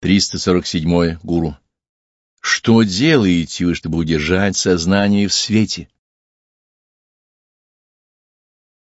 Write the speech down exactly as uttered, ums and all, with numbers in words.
триста сорок седьмое. Гуру. Что делаете вы, чтобы удержать сознание в свете,